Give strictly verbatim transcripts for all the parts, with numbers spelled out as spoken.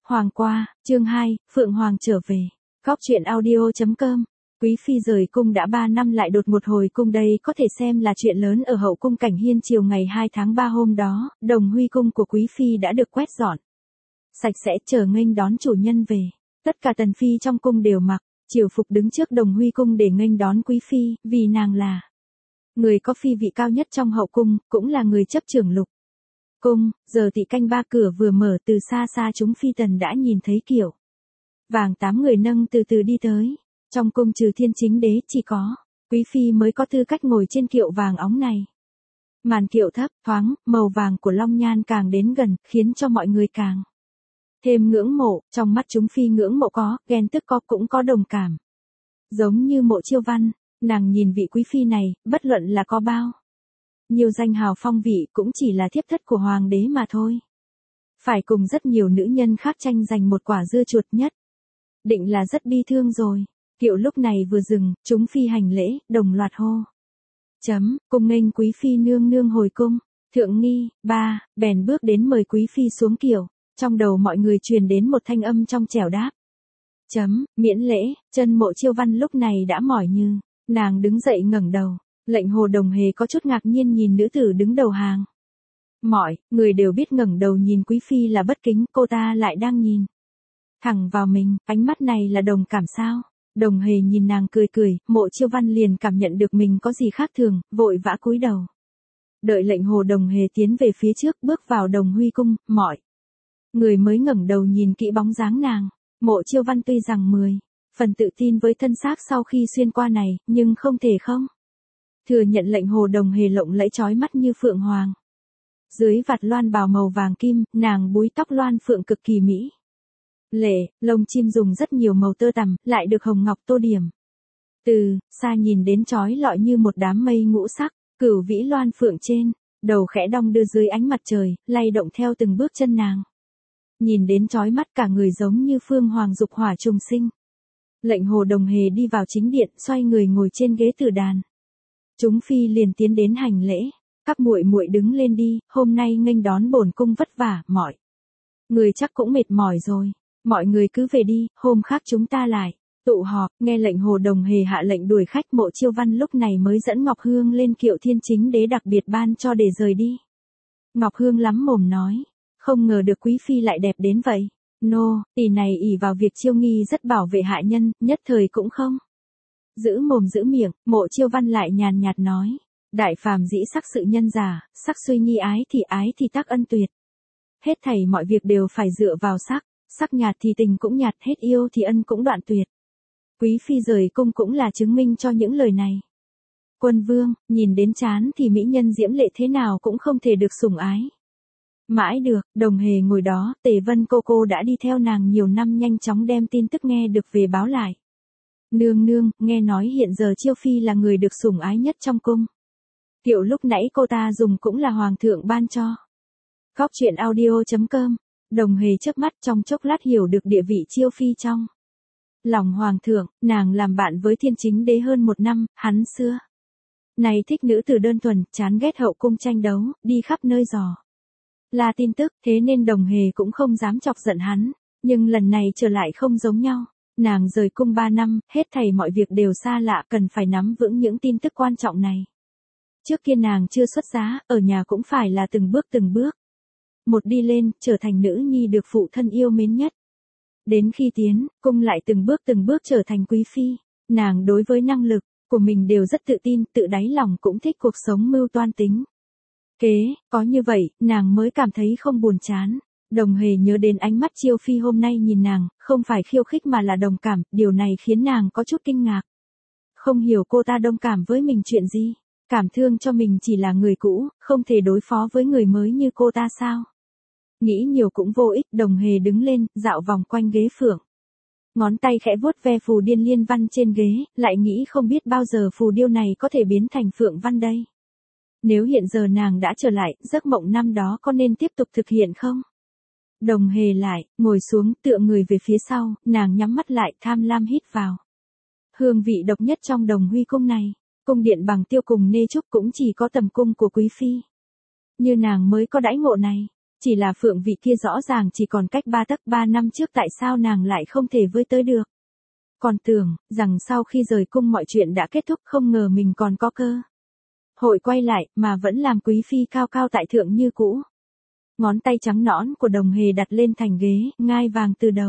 Hoàng qua, chương hai, Phượng Hoàng trở về. Góc truyện audio chấm com. Quý phi rời cung đã ba năm lại đột một hồi cung, đây có thể xem là chuyện lớn ở hậu cung Cảnh Hiên. Chiều ngày hai tháng ba hôm đó, đồng huy cung của quý phi đã được quét dọn sạch sẽ, chờ nghênh đón chủ nhân về. Tất cả tần phi trong cung đều mặc triều phục đứng trước đồng huy cung để nghênh đón quý phi, vì nàng là người có phi vị cao nhất trong hậu cung, cũng là người chấp trưởng lục cung. Giờ tỵ canh ba cửa vừa mở, từ xa xa chúng phi tần đã nhìn thấy kiệu vàng tám người nâng từ từ đi tới. Trong cung trừ thiên chính đế, chỉ có quý phi mới có tư cách ngồi trên kiệu vàng óng này. Màn kiệu thấp, thoáng, màu vàng của long nhan càng đến gần, khiến cho mọi người càng thêm ngưỡng mộ. Trong mắt chúng phi ngưỡng mộ có, ghen tức có, cũng có đồng cảm. Giống như Mộ Chiêu Văn, nàng nhìn vị quý phi này, bất luận là có bao nhiều danh hào phong vị, cũng chỉ là thiếp thất của hoàng đế mà thôi. Phải cùng rất nhiều nữ nhân khác tranh giành một quả dưa chuột, nhất định là rất bi thương rồi. Kiệu lúc này vừa dừng, chúng phi hành lễ, đồng loạt hô chấm, cung nghênh quý phi nương nương hồi cung. Thượng nghi, ba, bèn bước đến mời quý phi xuống kiệu. Trong đầu mọi người truyền đến một thanh âm trong trẻo đáp chấm, miễn lễ. Chân Mộ Chiêu Văn lúc này đã mỏi như, nàng đứng dậy ngẩng đầu. Lệnh Hồ Đồng Hề có chút ngạc nhiên nhìn nữ tử đứng đầu hàng. Mọi người đều biết ngẩng đầu nhìn quý phi là bất kính, cô ta lại đang nhìn thẳng vào mình, ánh mắt này là đồng cảm sao? Đồng Hề nhìn nàng cười cười, Mộ Chiêu Văn liền cảm nhận được mình có gì khác thường, vội vã cúi đầu. Đợi lệnh Hồ Đồng Hề tiến về phía trước, bước vào đồng huy cung, mọi người mới ngẩng đầu nhìn kỹ bóng dáng nàng. Mộ Chiêu Văn tuy rằng mười phần tự tin với thân xác sau khi xuyên qua này, nhưng không thể không thừa nhận lệnh Hồ Đồng Hề lộng lẫy chói mắt như phượng hoàng. Dưới vạt loan bào màu vàng kim, nàng búi tóc loan phượng cực kỳ mỹ lệ, lông chim dùng rất nhiều màu tơ tằm, lại được hồng ngọc tô điểm. Từ xa nhìn đến chói lọi như một đám mây ngũ sắc, cửu vĩ loan phượng trên đầu khẽ đong đưa dưới ánh mặt trời, lay động theo từng bước chân nàng. Nhìn đến chói mắt, cả người giống như phương hoàng dục hỏa trùng sinh. Lệnh Hồ Đồng Hề đi vào chính điện, xoay người ngồi trên ghế tử đàn. Chúng phi liền tiến đến hành lễ. Các muội muội đứng lên đi, hôm nay nghênh đón bổn cung vất vả, mọi người chắc cũng mệt mỏi rồi. Mọi người cứ về đi, hôm khác chúng ta lại tụ họp. Nghe lệnh Hồ Đồng Hề hạ lệnh đuổi khách, Mộ Chiêu Văn lúc này mới dẫn Ngọc Hương lên kiệu thiên chính đế đặc biệt ban cho để rời đi. Ngọc Hương lắm mồm nói, không ngờ được quý phi lại đẹp đến vậy. Nô, tỷ này ỷ vào việc Chiêu nghi rất bảo vệ hạ nhân, nhất thời cũng không giữ mồm giữ miệng. Mộ Chiêu Văn lại nhàn nhạt nói, đại phàm dĩ sắc sự nhân giả, sắc suy nghi ái thì ái thì tác ân tuyệt. Hết thảy mọi việc đều phải dựa vào sắc, sắc nhạt thì tình cũng nhạt, hết yêu thì ân cũng đoạn tuyệt. Quý phi rời cung cũng là chứng minh cho những lời này. Quân vương, nhìn đến chán thì mỹ nhân diễm lệ thế nào cũng không thể được sủng ái mãi được. Đồng Hề ngồi đó, Tề Vân cô cô đã đi theo nàng nhiều năm, nhanh chóng đem tin tức nghe được về báo lại. Nương nương, nghe nói hiện giờ Chiêu phi là người được sủng ái nhất trong cung. Kiệu lúc nãy cô ta dùng cũng là hoàng thượng ban cho. Góc truyện audio chấm com. Đồng Hề chớp mắt, trong chốc lát hiểu được địa vị Chiêu phi trong lòng hoàng thượng. Nàng làm bạn với thiên chính đế hơn một năm, hắn xưa này thích nữ tử đơn thuần, chán ghét hậu cung tranh đấu, đi khắp nơi dò là tin tức, thế nên Đồng Hề cũng không dám chọc giận hắn. Nhưng lần này trở lại không giống nhau. Nàng rời cung ba năm, hết thảy mọi việc đều xa lạ, cần phải nắm vững những tin tức quan trọng này. Trước kia nàng chưa xuất giá, ở nhà cũng phải là từng bước từng bước một đi lên, trở thành nữ nhi được phụ thân yêu mến nhất. Đến khi tiến cung lại từng bước từng bước trở thành quý phi. Nàng đối với năng lực của mình đều rất tự tin, tự đáy lòng cũng thích cuộc sống mưu toan tính kế, có như vậy, nàng mới cảm thấy không buồn chán. Đồng Hề nhớ đến ánh mắt Chiêu phi hôm nay nhìn nàng, không phải khiêu khích mà là đồng cảm, điều này khiến nàng có chút kinh ngạc. Không hiểu cô ta đồng cảm với mình chuyện gì, cảm thương cho mình chỉ là người cũ, không thể đối phó với người mới như cô ta sao? Nghĩ nhiều cũng vô ích. Đồng Hề đứng lên, dạo vòng quanh ghế phượng. Ngón tay khẽ vuốt ve phù điên liên văn trên ghế, lại nghĩ không biết bao giờ phù điêu này có thể biến thành phượng văn đây. Nếu hiện giờ nàng đã trở lại, giấc mộng năm đó có nên tiếp tục thực hiện không? Đồng Hề lại, ngồi xuống, tựa người về phía sau, nàng nhắm mắt lại, tham lam hít vào hương vị độc nhất trong đồng huy cung này. Cung điện bằng tiêu cùng nê trúc cũng chỉ có tầm cung của quý phi như nàng mới có đãi ngộ này. Chỉ là Phượng vị kia rõ ràng chỉ còn cách ba tấc ba năm trước tại sao nàng lại không thể với tới được. Còn tưởng, rằng sau khi rời cung mọi chuyện đã kết thúc không ngờ mình còn có cơ hội quay lại, mà vẫn làm quý phi cao cao tại thượng như cũ. Ngón tay trắng nõn của Đồng Hề đặt lên thành ghế, ngai vàng từ đầu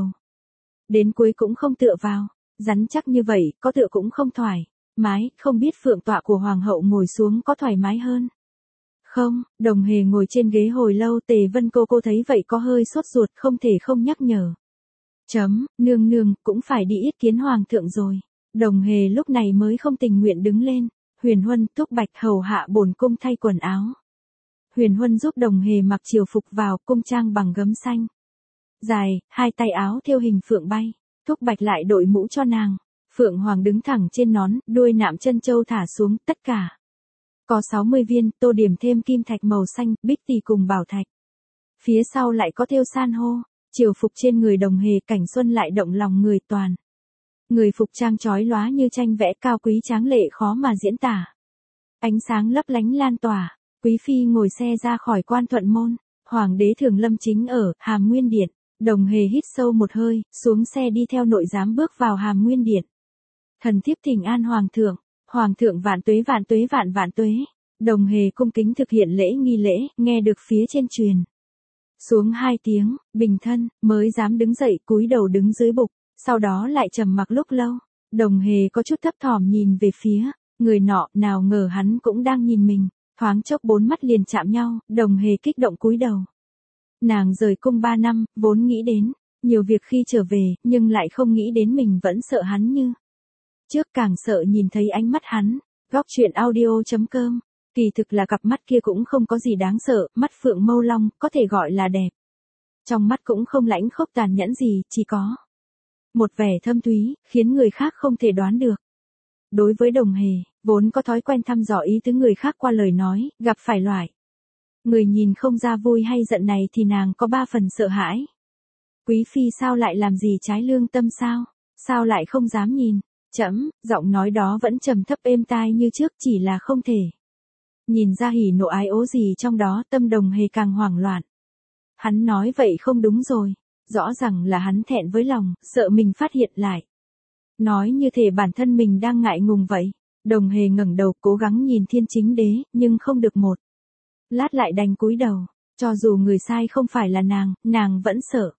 đến cuối cũng không tựa vào, rắn chắc như vậy, có tựa cũng không thoải mái, không biết phượng tọa của hoàng hậu ngồi xuống có thoải mái hơn. Không, Đồng Hề ngồi trên ghế hồi lâu, Tề Vân cô cô thấy vậy có hơi sốt ruột, không thể không nhắc nhở. Chấm, nương nương, cũng phải đi yết kiến hoàng thượng rồi. Đồng Hề lúc này mới không tình nguyện đứng lên. Huyền Huân, Thúc Bạch hầu hạ bổn cung thay quần áo. Huyền Huân giúp Đồng Hề mặc triều phục vào, cung trang bằng gấm xanh dài, hai tay áo thêu hình phượng bay. Thúc Bạch lại đội mũ cho nàng. Phượng hoàng đứng thẳng trên nón, đuôi nạm chân châu thả xuống, tất cả có sáu mươi viên, tô điểm thêm kim thạch màu xanh, bích tỳ cùng bảo thạch. Phía sau lại có thêu san hô. Triều phục trên người Đồng Hề cảnh xuân lại động lòng người toàn. Người phục trang chói lóa như tranh vẽ, cao quý tráng lệ khó mà diễn tả. Ánh sáng lấp lánh lan tỏa. Quý phi ngồi xe ra khỏi Quan Thuận môn. Hoàng đế Thường Lâm chính ở Hàm Nguyên Điện. Đồng Hề hít sâu một hơi, xuống xe đi theo nội giám bước vào Hàm Nguyên Điện. Thần thiếp thỉnh an hoàng thượng. Hoàng thượng vạn tuế vạn tuế vạn vạn tuế. Đồng Hề cung kính thực hiện lễ nghi lễ, nghe được phía trên truyền xuống hai tiếng, bình thân, mới dám đứng dậy, cúi đầu đứng dưới bục, sau đó lại trầm mặc lúc lâu. Đồng Hề có chút thấp thỏm nhìn về phía người nọ, nào ngờ hắn cũng đang nhìn mình, thoáng chốc bốn mắt liền chạm nhau, Đồng Hề kích động cúi đầu. Nàng rời cung ba năm, vốn nghĩ đến nhiều việc khi trở về, nhưng lại không nghĩ đến mình vẫn sợ hắn như trước, càng sợ nhìn thấy ánh mắt hắn. Góc truyện audio chấm com. Kỳ thực là cặp mắt kia cũng không có gì đáng sợ, mắt phượng mâu long, có thể gọi là đẹp. Trong mắt cũng không lãnh khốc tàn nhẫn gì, chỉ có một vẻ thâm thúy, khiến người khác không thể đoán được. Đối với Đồng Hề, vốn có thói quen thăm dò ý tứ người khác qua lời nói, gặp phải loại người nhìn không ra vui hay giận này thì nàng có ba phần sợ hãi. Quý phi sao lại làm gì trái lương tâm sao? Sao lại không dám nhìn? Chấm, giọng nói đó vẫn trầm thấp êm tai như trước, chỉ là không thể nhìn ra hỉ nộ ái ố gì trong đó. Tâm Đồng Hề càng hoảng loạn. Hắn nói vậy không đúng rồi. Rõ ràng là hắn thẹn với lòng, sợ mình phát hiện lại. Nói như thể bản thân mình đang ngại ngùng vậy. Đồng Hề ngẩng đầu cố gắng nhìn Thiên Chính Đế, nhưng không được một lát lại đành cúi đầu. Cho dù người sai không phải là nàng, nàng vẫn sợ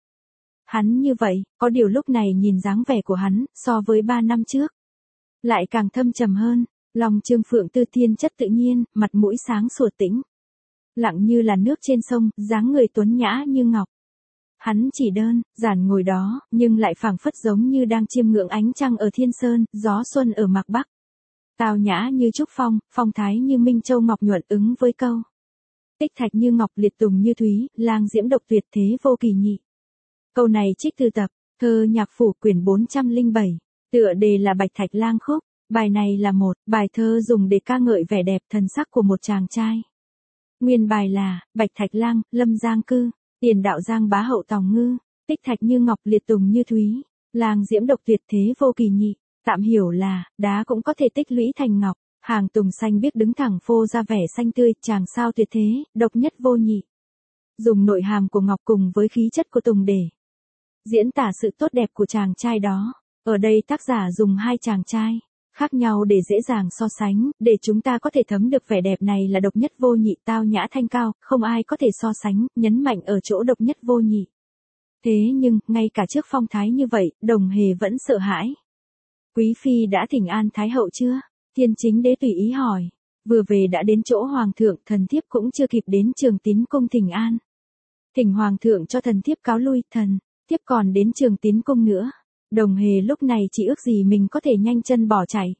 hắn như vậy. Có điều lúc này nhìn dáng vẻ của hắn, so với ba năm trước lại càng thâm trầm hơn. Lòng Trương Phượng Tư thiên chất tự nhiên, mặt mũi sáng sủa tĩnh lặng như là nước trên sông, dáng người tuấn nhã như ngọc. Hắn chỉ đơn giản ngồi đó, nhưng lại phảng phất giống như đang chiêm ngưỡng ánh trăng ở thiên sơn, gió xuân ở mạc bắc. Tào nhã như trúc phong, phong thái như minh châu ngọc nhuận, ứng với câu tích thạch như ngọc, liệt tùng như thúy, lang diễm độc tuyệt, thế vô kỳ nhị. Câu này trích từ tập Thơ Nhạc Phủ quyển bốn trăm lẻ bảy, tựa đề là Bạch Thạch Lang Khúc. Bài này là một bài thơ dùng để ca ngợi vẻ đẹp thần sắc của một chàng trai. Nguyên bài là Bạch Thạch Lang, Lâm Giang cư, tiền đạo Giang bá hậu Tòng Ngư, tích thạch như ngọc, liệt tùng như thúy, lang diễm độc tuyệt, thế vô kỳ nhị. Tạm hiểu là đá cũng có thể tích lũy thành ngọc, hàng tùng xanh biếc đứng thẳng phô ra vẻ xanh tươi, chàng sao tuyệt thế, độc nhất vô nhị. Dùng nội hàm của ngọc cùng với khí chất của tùng để diễn tả sự tốt đẹp của chàng trai đó. Ở đây tác giả dùng hai chàng trai khác nhau để dễ dàng so sánh, để chúng ta có thể thấm được vẻ đẹp này là độc nhất vô nhị, tao nhã thanh cao, không ai có thể so sánh, nhấn mạnh ở chỗ độc nhất vô nhị. Thế nhưng, ngay cả trước phong thái như vậy, Đồng Hề vẫn sợ hãi. Quý phi đã thỉnh an Thái hậu chưa? Thiên Chính Đế tùy ý hỏi. Vừa về đã đến chỗ hoàng thượng, thần thiếp cũng chưa kịp đến Trường Tín cung thỉnh an. Thỉnh hoàng thượng cho thần thiếp cáo lui, thần thiếp còn đến Trường Tín cung nữa. Đồng Hề lúc này chỉ ước gì mình có thể nhanh chân bỏ chạy.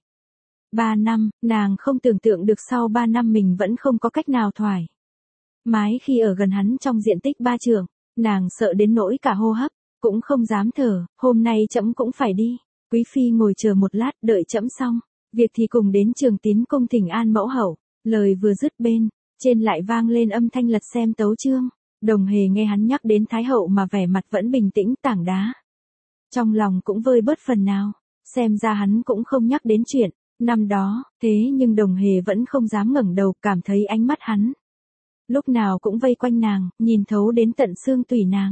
Ba năm, nàng không tưởng tượng được sau ba năm mình vẫn không có cách nào thoải mái khi ở gần hắn trong diện tích ba trượng. Nàng sợ đến nỗi cả hô hấp cũng không dám thở. Hôm nay trẫm cũng phải đi. Quý phi ngồi chờ một lát, đợi trẫm xong việc thì cùng đến Trường Tín cung thỉnh an mẫu hậu. Lời vừa dứt bên trên lại vang lên âm thanh lật xem tấu chương. Đồng Hề nghe hắn nhắc đến Thái hậu mà vẻ mặt vẫn bình tĩnh, tảng đá trong lòng cũng vơi bớt phần nào. Xem ra hắn cũng không nhắc đến chuyện năm đó. Thế nhưng Đồng Hề vẫn không dám ngẩng đầu, cảm thấy ánh mắt hắn lúc nào cũng vây quanh nàng, nhìn thấu đến tận xương tủy nàng.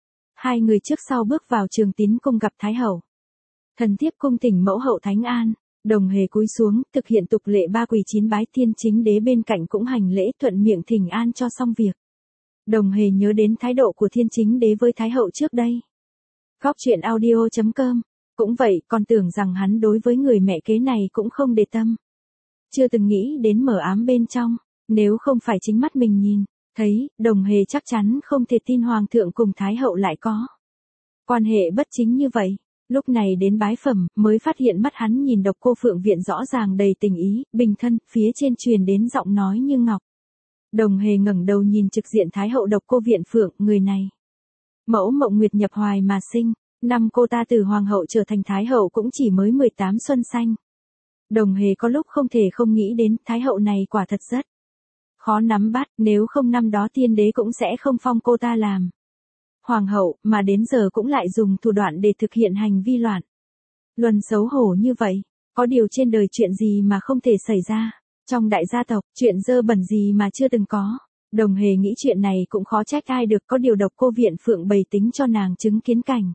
Hai người trước sau bước vào Trường Tín cung gặp Thái hậu. Thần thiếp cung thỉnh mẫu hậu thánh an. Đồng Hề cúi xuống, thực hiện tục lệ ba quỳ chín bái. Thiên Chính Đế bên cạnh cũng hành lễ thuận miệng thỉnh an cho xong việc. Đồng Hề nhớ đến thái độ của Thiên Chính Đế với Thái hậu trước đây. Góc truyện audio chấm com. Cũng vậy, còn tưởng rằng hắn đối với người mẹ kế này cũng không để tâm. Chưa từng nghĩ đến mở ám bên trong, nếu không phải chính mắt mình nhìn, thấy, Đồng Hề chắc chắn không thể tin Hoàng thượng cùng Thái hậu lại có quan hệ bất chính như vậy. Lúc này đến bái phẩm, mới phát hiện mắt hắn nhìn Độc Cô Phượng Viện rõ ràng đầy tình ý, bình thân, phía trên truyền đến giọng nói như ngọc. Đồng Hề ngẩng đầu nhìn trực diện Thái hậu Độc Cô Viện Phượng, người này. Mẫu Mộng Nguyệt nhập hoài mà sinh, năm cô ta từ Hoàng hậu trở thành Thái hậu cũng chỉ mới mười tám xuân xanh. Đồng Hề có lúc không thể không nghĩ đến, Thái hậu này quả thật rất khó nắm bắt, nếu không năm đó Tiên Đế cũng sẽ không phong cô ta làm Hoàng hậu, mà đến giờ cũng lại dùng thủ đoạn để thực hiện hành vi loạn luân xấu hổ như vậy. Có điều trên đời chuyện gì mà không thể xảy ra, trong đại gia tộc, chuyện dơ bẩn gì mà chưa từng có. Đồng Hề nghĩ chuyện này cũng khó trách ai được, có điều Độc Cô Viện Phượng bày tính cho nàng chứng kiến cảnh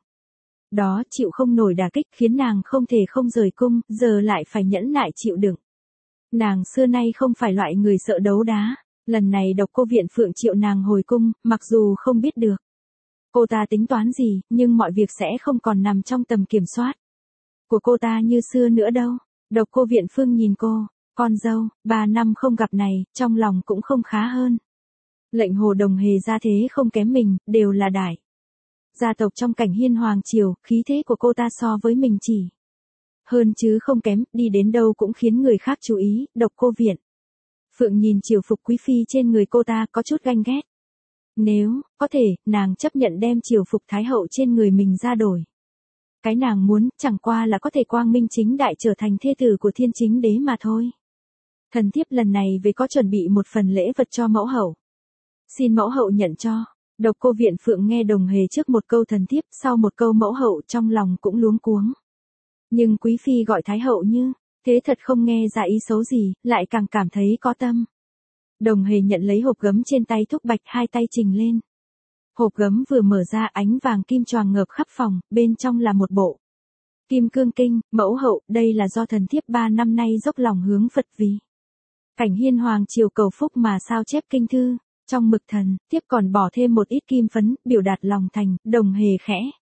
đó chịu không nổi đả kích, khiến nàng không thể không rời cung, giờ lại phải nhẫn nại chịu đựng. Nàng xưa nay không phải loại người sợ đấu đá, lần này Độc Cô Viện Phượng triệu nàng hồi cung, mặc dù không biết được cô ta tính toán gì, nhưng mọi việc sẽ không còn nằm trong tầm kiểm soát của cô ta như xưa nữa đâu. Độc Cô Viện Phương nhìn cô, con dâu, ba năm không gặp này, trong lòng cũng không khá hơn. Lệnh Hồ Đồng Hề ra thế không kém mình, đều là đại gia tộc trong cảnh hiên hoàng triều, khí thế của cô ta so với mình chỉ hơn chứ không kém, đi đến đâu cũng khiến người khác chú ý. Độc Cô Viện Phượng nhìn triều phục quý phi trên người cô ta có chút ganh ghét. Nếu có thể, nàng chấp nhận đem triều phục Thái hậu trên người mình ra đổi. Cái nàng muốn, chẳng qua là có thể quang minh chính đại trở thành thê tử của Thiên Chính Đế mà thôi. Thần thiếp lần này về có chuẩn bị một phần lễ vật cho mẫu hậu. Xin mẫu hậu nhận cho. Độc Cô Viện Phượng nghe Đồng Hề trước một câu thần thiếp, sau một câu mẫu hậu, trong lòng cũng luống cuống. Nhưng quý phi gọi Thái hậu như thế thật không nghe ra ý xấu gì, lại càng cảm thấy có tâm. Đồng Hề nhận lấy hộp gấm trên tay thúc bạch, hai tay trình lên. Hộp gấm vừa mở ra, ánh vàng kim choàng ngợp khắp phòng, bên trong là một bộ Kim Cương Kinh. Mẫu hậu, đây là do thần thiếp ba năm nay dốc lòng hướng Phật vì cảnh hiên hoàng triều cầu phúc mà sao chép kinh thư. Trong mực thần, tiếp còn bỏ thêm một ít kim phấn, biểu đạt lòng thành. Đồng Hề khẽ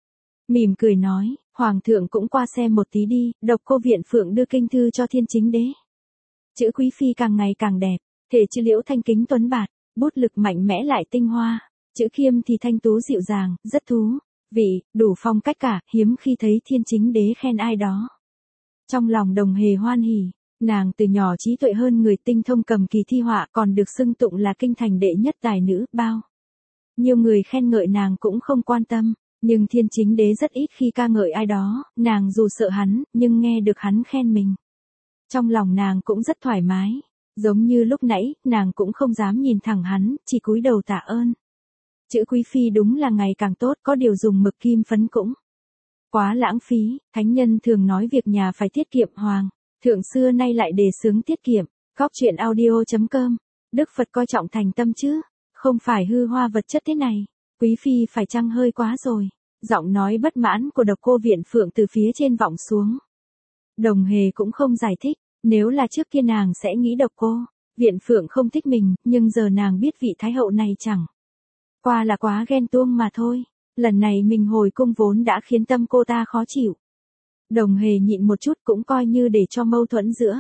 mỉm cười nói, Hoàng thượng cũng qua xem một tí đi. Độc Cô Viện Phượng đưa kinh thư cho Thiên Chính Đế. Chữ quý phi càng ngày càng đẹp, thể chữ liễu thanh kính tuấn bạt, bút lực mạnh mẽ lại tinh hoa, chữ khiêm thì thanh tú dịu dàng, rất thú vị, đủ phong cách cả, hiếm khi thấy Thiên Chính Đế khen ai đó. Trong lòng Đồng Hề hoan hỉ, nàng từ nhỏ trí tuệ hơn người, tinh thông cầm kỳ thi họa, còn được xưng tụng là kinh thành đệ nhất tài nữ. Bao nhiều người khen ngợi nàng cũng không quan tâm, nhưng Thiên Chính Đế rất ít khi ca ngợi ai đó. Nàng dù sợ hắn, nhưng nghe được hắn khen mình, trong lòng nàng cũng rất thoải mái. Giống như lúc nãy, nàng cũng không dám nhìn thẳng hắn, chỉ cúi đầu tạ ơn. Chữ quý phi đúng là ngày càng tốt, có điều dùng mực kim phấn cũng quá lãng phí. Thánh nhân thường nói việc nhà phải tiết kiệm, Hoàng thượng xưa nay lại đề xướng tiết kiệm. Góc truyện audio chấm com. Đức Phật coi trọng thành tâm chứ, không phải hư hoa vật chất thế này. Quý phi phải chăng hơi quá rồi? Giọng nói bất mãn của Độc Cô Viện Phượng từ phía trên vọng xuống. Đồng Hề cũng không giải thích. Nếu là trước kia nàng sẽ nghĩ Độc Cô Viện Phượng không thích mình, nhưng giờ nàng biết vị Thái hậu này chẳng qua là quá ghen tuông mà thôi. Lần này mình hồi cung vốn đã khiến tâm cô ta khó chịu. Đồng Hề nhịn một chút cũng coi như để cho mâu thuẫn giữa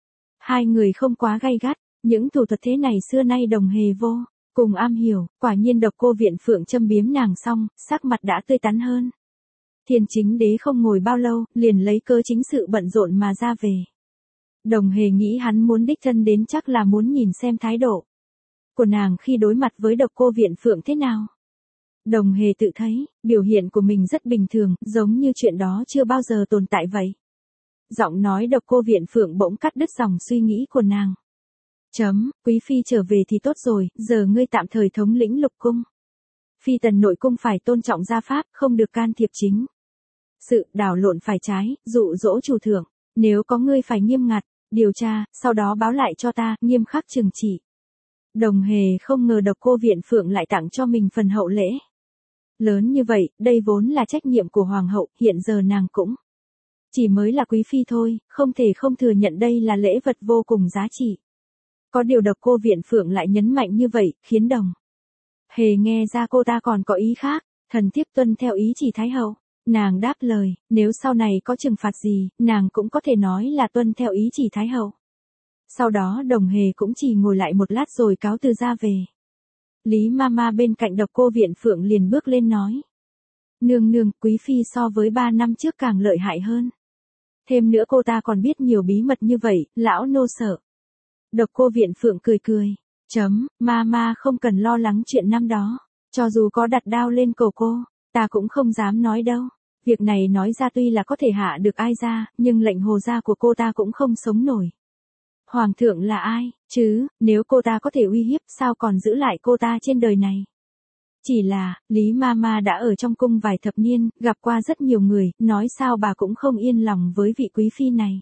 hai người không quá gay gắt. Những thủ thuật thế này xưa nay Đồng Hề vô cùng am hiểu. Quả nhiên Độc Cô Viện Phượng châm biếm nàng xong, sắc mặt đã tươi tắn hơn. Thiên Chính Đế không ngồi bao lâu, liền lấy cớ chính sự bận rộn mà ra về. Đồng Hề nghĩ hắn muốn đích thân đến, chắc là muốn nhìn xem thái độ của nàng khi đối mặt với Độc Cô Viện Phượng thế nào. Đồng Hề tự thấy, biểu hiện của mình rất bình thường, giống như chuyện đó chưa bao giờ tồn tại vậy. Giọng nói Độc Cô Viện Phượng bỗng cắt đứt dòng suy nghĩ của nàng. Chấm, quý phi trở về thì tốt rồi, giờ ngươi tạm thời thống lĩnh lục cung. Phi tần nội cung phải tôn trọng gia pháp, không được can thiệp chính sự, đảo lộn phải trái, dụ dỗ chủ thượng. Nếu có ngươi phải nghiêm ngặt điều tra, sau đó báo lại cho ta, nghiêm khắc trừng trị. Đồng Hề không ngờ Độc Cô Viện Phượng lại tặng cho mình phần hậu lễ. Lớn như vậy, đây vốn là trách nhiệm của Hoàng hậu, hiện giờ nàng cũng chỉ mới là quý phi thôi, không thể không thừa nhận đây là lễ vật vô cùng giá trị. Có điều Độc Cô Viện Phượng lại nhấn mạnh như vậy, khiến Đồng Hề nghe ra cô ta còn có ý khác, thần thiếp tuân theo ý chỉ Thái hậu. Nàng đáp lời, nếu sau này có trừng phạt gì, nàng cũng có thể nói là tuân theo ý chỉ Thái hậu. Sau đó Đồng Hề cũng chỉ ngồi lại một lát rồi cáo từ ra về. Lý Mama bên cạnh Độc Cô Viện Phượng liền bước lên nói. Nương nương, quý phi so với ba năm trước càng lợi hại hơn. Thêm nữa cô ta còn biết nhiều bí mật như vậy, lão nô sợ. Độc Cô Viện Phượng cười cười. Chấm, Mama không cần lo lắng chuyện năm đó. Cho dù có đặt đao lên cổ cô, ta cũng không dám nói đâu. Việc này nói ra tuy là có thể hạ được ai ra, nhưng lệnh hồ gia của cô ta cũng không sống nổi. Hoàng thượng là ai, chứ, nếu cô ta có thể uy hiếp sao còn giữ lại cô ta trên đời này. Chỉ là, Lý Mama đã ở trong cung vài thập niên, gặp qua rất nhiều người, nói sao bà cũng không yên lòng với vị quý phi này.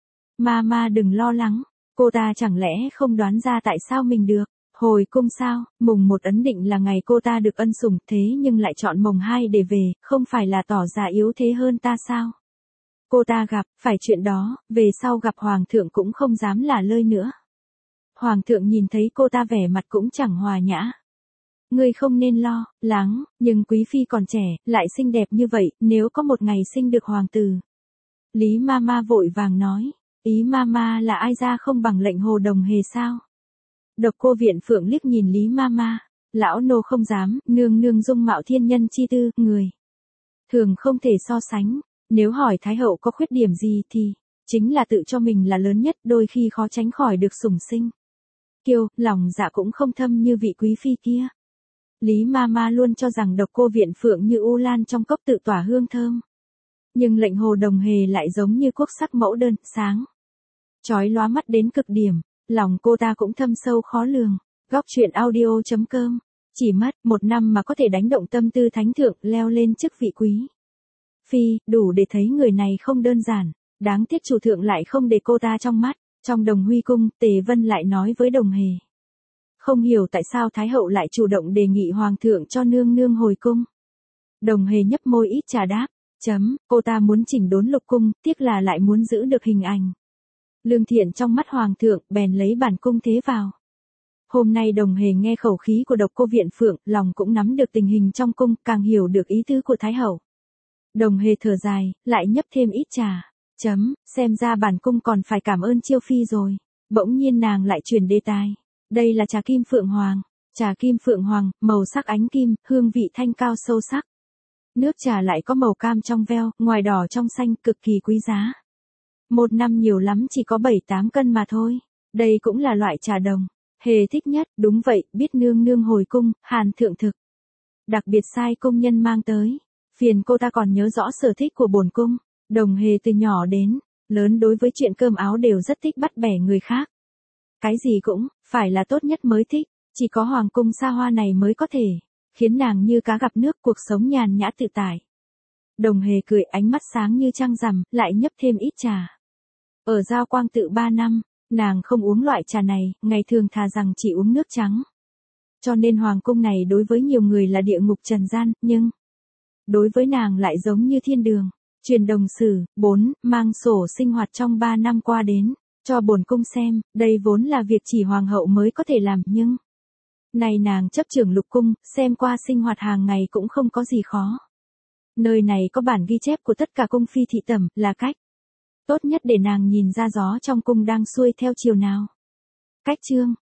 Mama đừng lo lắng, cô ta chẳng lẽ không đoán ra tại sao mình được. Hồi cung sao, mùng một ấn định là ngày cô ta được ân sủng, thế nhưng lại chọn mồng hai để về, không phải là tỏ ra yếu thế hơn ta sao? Cô ta gặp, phải chuyện đó, về sau gặp hoàng thượng cũng không dám lả lơi nữa. Hoàng thượng nhìn thấy cô ta vẻ mặt cũng chẳng hòa nhã. Ngươi không nên lo lắng, nhưng quý phi còn trẻ, lại xinh đẹp như vậy, nếu có một ngày sinh được hoàng tử. Lý Mama vội vàng nói, ý Mama là ai ra không bằng lệnh hồ Đồng Hề sao? Độc Cô Viện Phượng liếc nhìn Lý Mama, lão nô không dám, nương nương dung mạo thiên nhân chi tư, người thường không thể so sánh, nếu hỏi Thái hậu có khuyết điểm gì thì, chính là tự cho mình là lớn nhất, đôi khi khó tránh khỏi được sủng sinh. Kiêu, lòng dạ cũng không thâm như vị quý phi kia. Lý Mama luôn cho rằng Độc Cô Viện Phượng như u lan trong cốc tự tỏa hương thơm. Nhưng lệnh hồ Đồng Hề lại giống như quốc sắc mẫu đơn, sáng, chói lóa mắt đến cực điểm. Lòng cô ta cũng thâm sâu khó lường. Góc truyện audio chấm com. Chỉ mất một năm mà có thể đánh động tâm tư thánh thượng, leo lên chức vị quý phi, đủ để thấy người này không đơn giản. Đáng tiếc chủ thượng lại không để cô ta trong mắt. Trong Đồng Huy cung, Tề Vân lại nói với Đồng Hề. Không hiểu tại sao Thái hậu lại chủ động đề nghị hoàng thượng cho nương nương hồi cung. Đồng Hề nhấp môi ít trà đáp. Chấm, cô ta muốn chỉnh đốn lục cung, tiếc là lại muốn giữ được hình ảnh lương thiện trong mắt hoàng thượng, bèn lấy bản cung thế vào. Hôm nay Đồng Hề nghe khẩu khí của Độc Cô Viện Phượng, lòng cũng nắm được tình hình trong cung, càng hiểu được ý tứ của Thái hậu. Đồng Hề thở dài, lại nhấp thêm ít trà. Chấm, xem ra bản cung còn phải cảm ơn Chiêu phi rồi. Bỗng nhiên nàng lại chuyển đề tài. Đây là trà kim phượng hoàng. Trà kim phượng hoàng, màu sắc ánh kim, hương vị thanh cao sâu sắc. Nước trà lại có màu cam trong veo, ngoài đỏ trong xanh, cực kỳ quý giá. Một năm nhiều lắm chỉ có bảy tám cân mà thôi. Đây cũng là loại trà Đồng Hề thích nhất. Đúng vậy, biết nương nương hồi cung, Hàn thượng thực đặc biệt sai công nhân mang tới. Phiền cô ta còn nhớ rõ sở thích của bổn cung. Đồng Hề từ nhỏ đến lớn đối với chuyện cơm áo đều rất thích bắt bẻ người khác. Cái gì cũng phải là tốt nhất mới thích. Chỉ có hoàng cung xa hoa này mới có thể khiến nàng như cá gặp nước, cuộc sống nhàn nhã tự tại. Đồng Hề cười, ánh mắt sáng như trăng rằm, lại nhấp thêm ít trà. Ở Giao Quang tự ba năm, nàng không uống loại trà này, ngày thường thà rằng chỉ uống nước trắng. Cho nên hoàng cung này đối với nhiều người là địa ngục trần gian, nhưng đối với nàng lại giống như thiên đường. Truyền đồng sử, bốn, mang sổ sinh hoạt trong ba năm qua đến, cho bổn cung xem, đây vốn là việc chỉ hoàng hậu mới có thể làm, nhưng này nàng chấp trưởng lục cung, xem qua sinh hoạt hàng ngày cũng không có gì khó. Nơi này có bản ghi chép của tất cả cung phi thị tẩm, là cách tốt nhất để nàng nhìn ra gió trong cung đang xuôi theo chiều nào. Cách chương